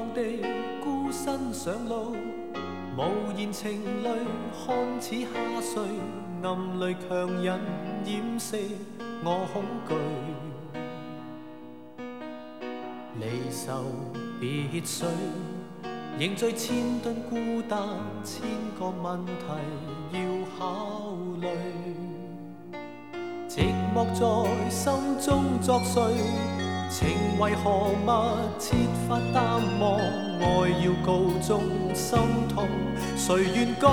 地孤身上路，无言情泪看似下垂，暗泪强忍掩饰我恐惧。离愁别绪，凝聚千吨孤单，千个问题要考虑。寂寞在心中作祟，情为何物设法淡忘？爱要告终心痛，谁愿讲？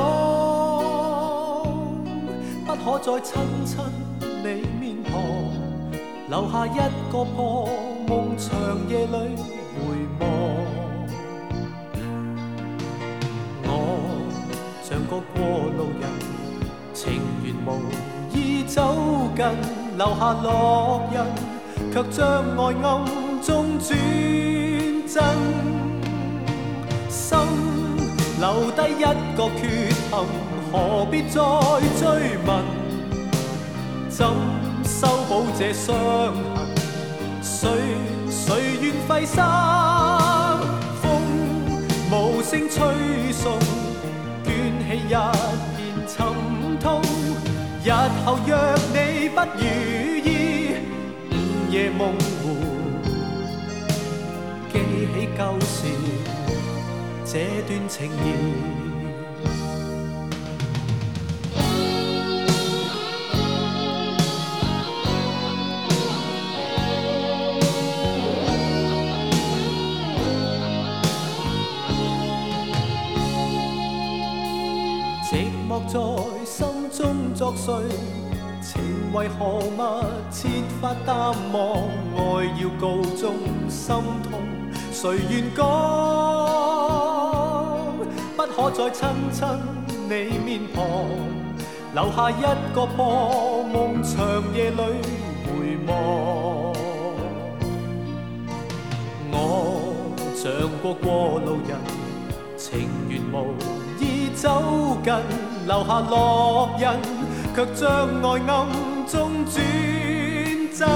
不可再亲亲你面庞，留下一个破梦，长夜里回望。我像个过路人，情缘无意走近，留下烙印，却将爱暗中转真。心留低一个缺陷，何必再追问？怎修补这伤痕？谁愿费心？风无声吹送，捲起一片沉痛。日後若你不如意，午夜夢回，記起舊時這段情誼。寂寞在心中作祟，情為何物設法淡忘？愛要告終心痛，誰願講？不可再親親你面龐，留下一個破夢，長夜裏回望。我像個過路人，情緣無意走近，留下烙印，卻將愛暗中轉真。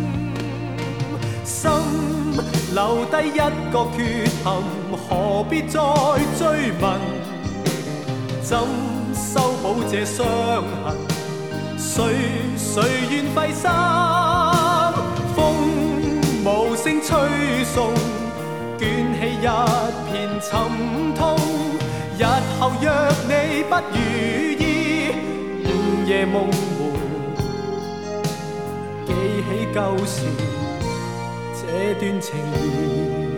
心留低一個缺陷，何必再追問？怎修補這傷痕？誰願費心？風無聲吹送，捲起一片沉痛。日後若你不如意，午夜夢回，記起舊時這段情誼。